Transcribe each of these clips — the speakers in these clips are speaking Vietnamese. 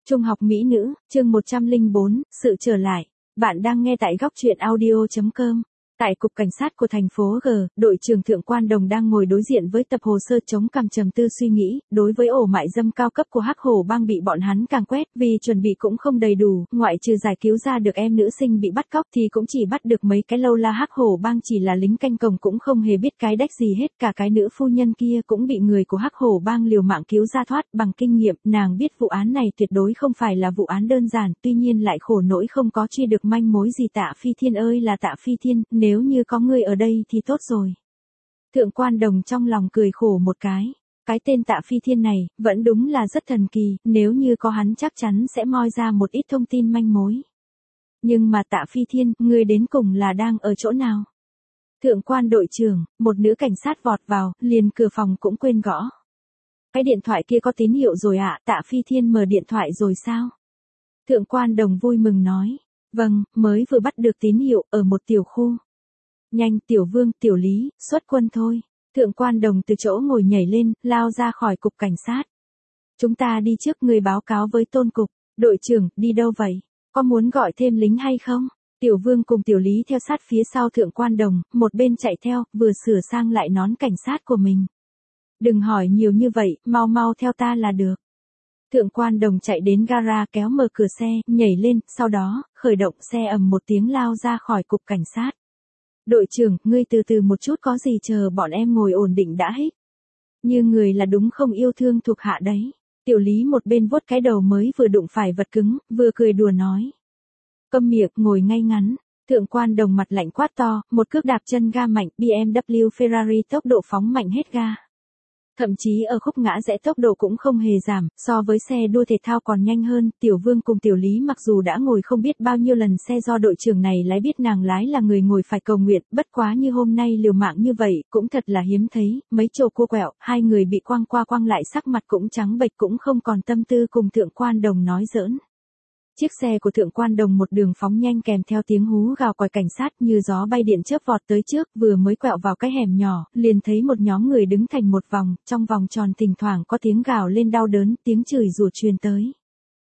Trung học mỹ nữ, chương 104, sự trở lại. Bạn đang nghe tại góc truyện audio.com. Tại cục cảnh sát của thành phố G, đội trưởng Thượng Quan Đồng đang ngồi đối diện với tập hồ sơ chống cằm trầm tư suy nghĩ, đối với ổ mại dâm cao cấp của Hắc Hổ Bang bị bọn hắn càng quét, vì chuẩn bị cũng không đầy đủ, ngoại trừ giải cứu ra được em nữ sinh bị bắt cóc thì cũng chỉ bắt được mấy cái lâu la. Hắc Hổ Bang chỉ là lính canh cổng cũng không hề biết cái đách gì hết, cả cái nữ phu nhân kia cũng bị người của Hắc Hổ Bang liều mạng cứu ra thoát. Bằng kinh nghiệm, nàng biết vụ án này tuyệt đối không phải là vụ án đơn giản, tuy nhiên lại khổ nỗi không có truy được manh mối gì. Tạ Phi Thiên ơi là Tạ Phi Thiên, nếu như có ngươi ở đây thì tốt rồi. Thượng Quan Đồng trong lòng cười khổ một cái tên Tạ Phi Thiên này, vẫn đúng là rất thần kỳ, nếu như có hắn chắc chắn sẽ moi ra một ít thông tin manh mối. Nhưng mà Tạ Phi Thiên, ngươi đến cùng là đang ở chỗ nào? Thượng Quan đội trưởng, một nữ cảnh sát vọt vào, liền cửa phòng cũng quên gõ. Cái điện thoại kia có tín hiệu rồi ạ? Tạ Phi Thiên mở điện thoại rồi sao? Thượng Quan Đồng vui mừng nói, vâng, mới vừa bắt được tín hiệu, ở một tiểu khu. Nhanh, Tiểu Vương, Tiểu Lý, xuất quân thôi. Thượng Quan Đồng từ chỗ ngồi nhảy lên, lao ra khỏi cục cảnh sát. Chúng ta đi trước, người báo cáo với Tôn cục. Đội trưởng, đi đâu vậy? Có muốn gọi thêm lính hay không? Tiểu Vương cùng Tiểu Lý theo sát phía sau Thượng Quan Đồng, một bên chạy theo, vừa sửa sang lại nón cảnh sát của mình. Đừng hỏi nhiều như vậy, mau mau theo ta là được. Thượng Quan Đồng chạy đến gara, kéo mở cửa xe, nhảy lên, sau đó, khởi động xe ầm một tiếng lao ra khỏi cục cảnh sát. Đội trưởng, ngươi từ từ một chút, có gì chờ bọn em ngồi ổn định đã hết. Như người là đúng không yêu thương thuộc hạ đấy. Tiểu Lý một bên vuốt cái đầu mới vừa đụng phải vật cứng, vừa cười đùa nói. Câm miệng, ngồi ngay ngắn. Thượng Quan Đồng mặt lạnh quát to, một cước đạp chân ga mạnh, BMW Ferrari tốc độ phóng mạnh hết ga. Thậm chí ở khúc ngã rẽ tốc độ cũng không hề giảm, so với xe đua thể thao còn nhanh hơn. Tiểu Vương cùng Tiểu Lý mặc dù đã ngồi không biết bao nhiêu lần xe do đội trưởng này lái, biết nàng lái là người ngồi phải cầu nguyện, bất quá như hôm nay liều mạng như vậy, cũng thật là hiếm thấy. Mấy chỗ cua quẹo, hai người bị quăng qua quăng lại, sắc mặt cũng trắng bệch, cũng không còn tâm tư cùng Thượng Quan Đồng nói giỡn. Chiếc xe của Thượng Quan Đồng một đường phóng nhanh, kèm theo tiếng hú gào còi cảnh sát như gió bay điện chớp vọt tới trước, vừa mới quẹo vào cái hẻm nhỏ, liền thấy một nhóm người đứng thành một vòng, trong vòng tròn thỉnh thoảng có tiếng gào lên đau đớn, tiếng chửi rủa truyền tới.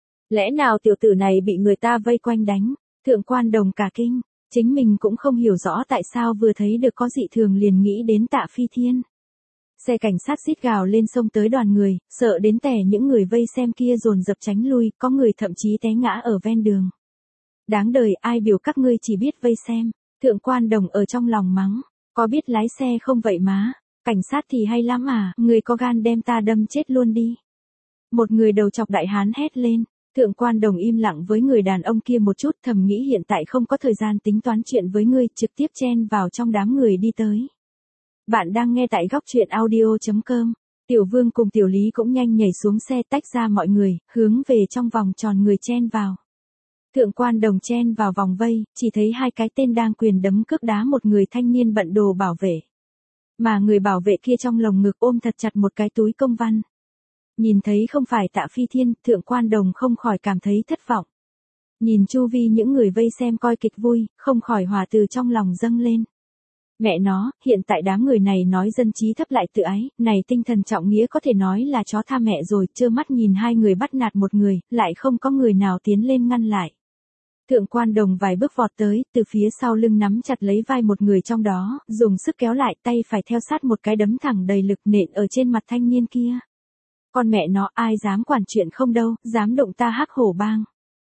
Lẽ nào tiểu tử này bị người ta vây quanh đánh? Thượng Quan Đồng cả kinh, chính mình cũng không hiểu rõ tại sao vừa thấy được có dị thường liền nghĩ đến Tạ Phi Thiên. Xe cảnh sát rít gào lên xông tới đoàn người, sợ đến tè những người vây xem kia dồn dập tránh lui, có người thậm chí té ngã ở ven đường. Đáng đời, ai biểu các ngươi chỉ biết vây xem. Thượng Quan Đồng ở trong lòng mắng, có biết lái xe không vậy má? Cảnh sát thì hay lắm à, người có gan đem ta đâm chết luôn đi. Một người đầu chọc đại hán hét lên. Thượng Quan Đồng im lặng với người đàn ông kia một chút, thầm nghĩ hiện tại không có thời gian tính toán chuyện với ngươi, trực tiếp chen vào trong đám người đi tới. Bạn đang nghe tại góc truyện audio.com. Tiểu Vương cùng Tiểu Lý cũng nhanh nhảy xuống xe, tách ra mọi người, hướng về trong vòng tròn người chen vào. Thượng Quan Đồng chen vào vòng vây, chỉ thấy hai cái tên đang quyền đấm cước đá một người thanh niên bận đồ bảo vệ. Mà người bảo vệ kia trong lồng ngực ôm thật chặt một cái túi công văn. Nhìn thấy không phải Tạ Phi Thiên, Thượng Quan Đồng không khỏi cảm thấy thất vọng. Nhìn chu vi những người vây xem coi kịch vui, không khỏi hòa từ trong lòng dâng lên. Mẹ nó, hiện tại đám người này nói dân trí thấp lại tự ái, này tinh thần trọng nghĩa có thể nói là chó tha mẹ rồi, trơ mắt nhìn hai người bắt nạt một người, lại không có người nào tiến lên ngăn lại. Thượng Quan Đồng vài bước vọt tới, từ phía sau lưng nắm chặt lấy vai một người trong đó, dùng sức kéo lại, tay phải theo sát một cái đấm thẳng đầy lực nện ở trên mặt thanh niên kia. Con mẹ nó, ai dám quản chuyện không đâu, dám động ta Hắc Hổ Bang.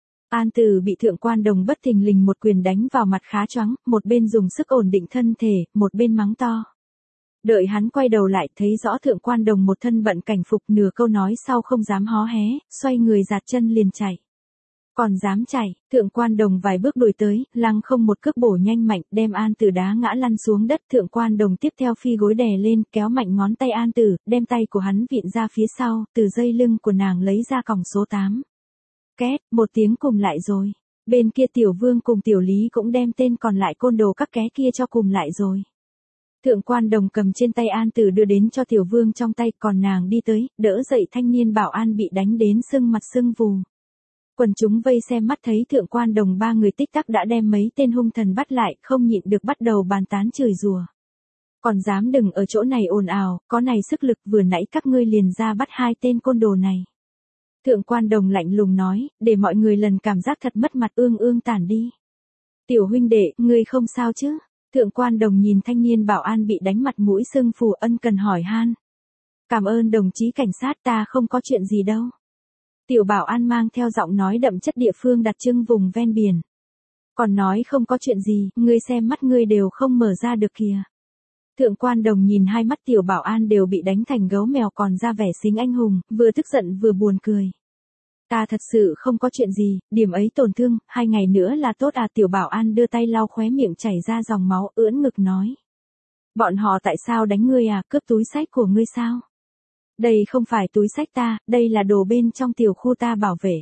An Tử bị Thượng Quan Đồng bất thình lình một quyền đánh vào mặt khá choáng, một bên dùng sức ổn định thân thể, một bên mắng to. Đợi hắn quay đầu lại thấy rõ Thượng Quan Đồng một thân bận cảnh phục, nửa câu nói sau không dám hó hé, xoay người giạt chân liền chạy. Còn dám chạy, Thượng Quan Đồng vài bước đuổi tới, lăng không một cước bổ nhanh mạnh, đem An Tử đá ngã lăn xuống đất. Thượng Quan Đồng tiếp theo phi gối đè lên, kéo mạnh ngón tay An Tử, đem tay của hắn vịn ra phía sau, từ dây lưng của nàng lấy ra còng số 8. Két, một tiếng cùng lại rồi. Bên kia Tiểu Vương cùng Tiểu Lý cũng đem tên còn lại côn đồ các ké kia cho cùng lại rồi. Thượng Quan Đồng cầm trên tay An Tử đưa đến cho Tiểu Vương trong tay, còn nàng đi tới, đỡ dậy thanh niên bảo an bị đánh đến sưng mặt sưng vù. Quần chúng vây xem mắt thấy Thượng Quan Đồng ba người tích tắc đã đem mấy tên hung thần bắt lại, không nhịn được bắt đầu bàn tán chửi rủa. Còn dám đừng ở chỗ này ồn ào, có này sức lực, vừa nãy các ngươi liền ra bắt hai tên côn đồ này. Thượng quan đồng lạnh lùng nói, để mọi người lần cảm giác thật mất mặt ương tản đi. Tiểu huynh đệ, ngươi không sao chứ? Thượng quan đồng nhìn thanh niên bảo an bị đánh mặt mũi sưng phù ân cần hỏi han. Cảm ơn đồng chí cảnh sát, ta không có chuyện gì đâu. Tiểu bảo an mang theo giọng nói đậm chất địa phương đặc trưng vùng ven biển. Còn nói không có chuyện gì, ngươi xem mắt ngươi đều không mở ra được kìa. Thượng quan đồng nhìn hai mắt tiểu bảo an đều bị đánh thành gấu mèo còn ra vẻ xính anh hùng, vừa tức giận vừa buồn cười. Ta thật sự không có chuyện gì, điểm ấy tổn thương, 2 ngày nữa là tốt à. Tiểu bảo an đưa tay lau khóe miệng chảy ra dòng máu, ưỡn ngực nói. Bọn họ tại sao đánh ngươi à, cướp túi xách của ngươi sao? Đây không phải túi xách ta, đây là đồ bên trong tiểu khu ta bảo vệ.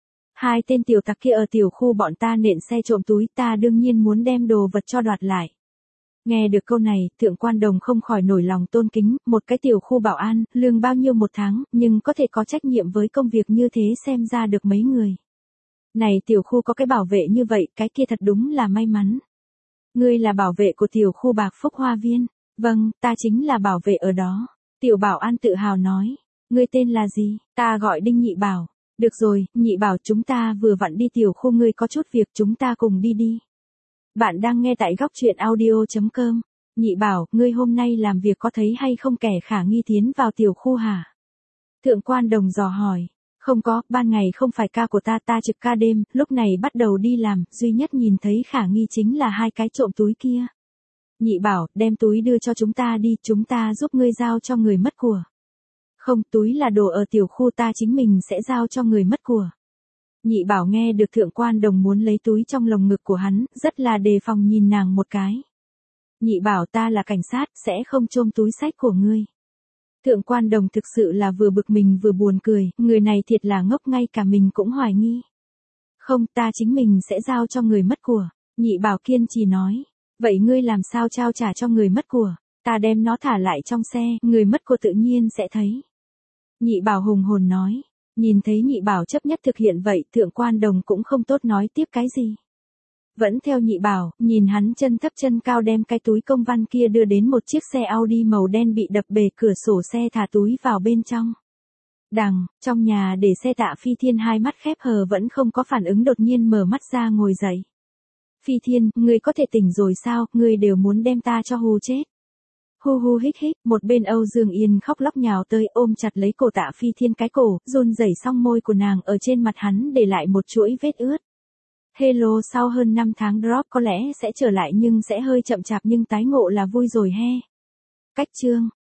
2 tên tiểu tặc kia ở tiểu khu bọn ta nện xe trộm túi, ta đương nhiên muốn đem đồ vật cho đoạt lại. Nghe được câu này, thượng quan đồng không khỏi nổi lòng tôn kính, một cái tiểu khu bảo an, lương bao nhiêu một tháng, nhưng có thể có trách nhiệm với công việc như thế xem ra được mấy người. Này tiểu khu có cái bảo vệ như vậy, cái kia thật đúng là may mắn. Ngươi là bảo vệ của tiểu khu Bạc Phúc Hoa Viên. Vâng, ta chính là bảo vệ ở đó. Tiểu bảo an tự hào nói. Ngươi tên là gì? Ta gọi Đinh Nhị Bảo. Được rồi, Nhị Bảo, chúng ta vừa vặn đi tiểu khu, ngươi có chút việc, chúng ta cùng đi đi. Bạn đang nghe tại góc truyện audio.com. Nhị Bảo, ngươi hôm nay làm việc có thấy hay không kẻ khả nghi tiến vào tiểu khu hả? Thượng quan đồng dò hỏi. Không có, ban ngày không phải ca của ta, ta trực ca đêm, lúc này bắt đầu đi làm, duy nhất nhìn thấy khả nghi chính là 2 cái trộm túi kia. Nhị Bảo, đem túi đưa cho chúng ta đi, chúng ta giúp ngươi giao cho người mất của. Không, túi là đồ ở tiểu khu, ta chính mình sẽ giao cho người mất của. Nhị Bảo nghe được thượng quan đồng muốn lấy túi trong lồng ngực của hắn, rất là đề phòng nhìn nàng một cái. Nhị Bảo, ta là cảnh sát, sẽ không trộm túi xách của ngươi. Thượng quan đồng thực sự là vừa bực mình vừa buồn cười, người này thiệt là ngốc, ngay cả mình cũng hoài nghi. Không, ta chính mình sẽ giao cho người mất của. Nhị Bảo kiên trì nói. Vậy ngươi làm sao trao trả cho người mất của? Ta đem nó thả lại trong xe, người mất của tự nhiên sẽ thấy. Nhị Bảo hùng hồn nói. Nhìn thấy Nhị Bảo chấp nhất thực hiện vậy, thượng quan đồng cũng không tốt nói tiếp cái gì. Vẫn theo Nhị Bảo, nhìn hắn chân thấp chân cao đem cái túi công văn kia đưa đến một chiếc xe Audi màu đen bị đập bể cửa sổ xe, thả túi vào bên trong. Trong nhà để xe Tạ Phi Thiên hai mắt khép hờ vẫn không có phản ứng, đột nhiên mở mắt ra ngồi dậy. Phi Thiên, ngươi có thể tỉnh rồi sao, ngươi đều muốn đem ta cho hù chết. Hu hu hít hít, một bên Âu Dương Yên khóc lóc nhào tới ôm chặt lấy cổ Tạ Phi Thiên cái cổ, run rẩy xong môi của nàng ở trên mặt hắn để lại một chuỗi vết ướt. Hello, sau hơn 5 tháng drop có lẽ sẽ trở lại nhưng sẽ hơi chậm chạp, nhưng tái ngộ là vui rồi he. Cách chương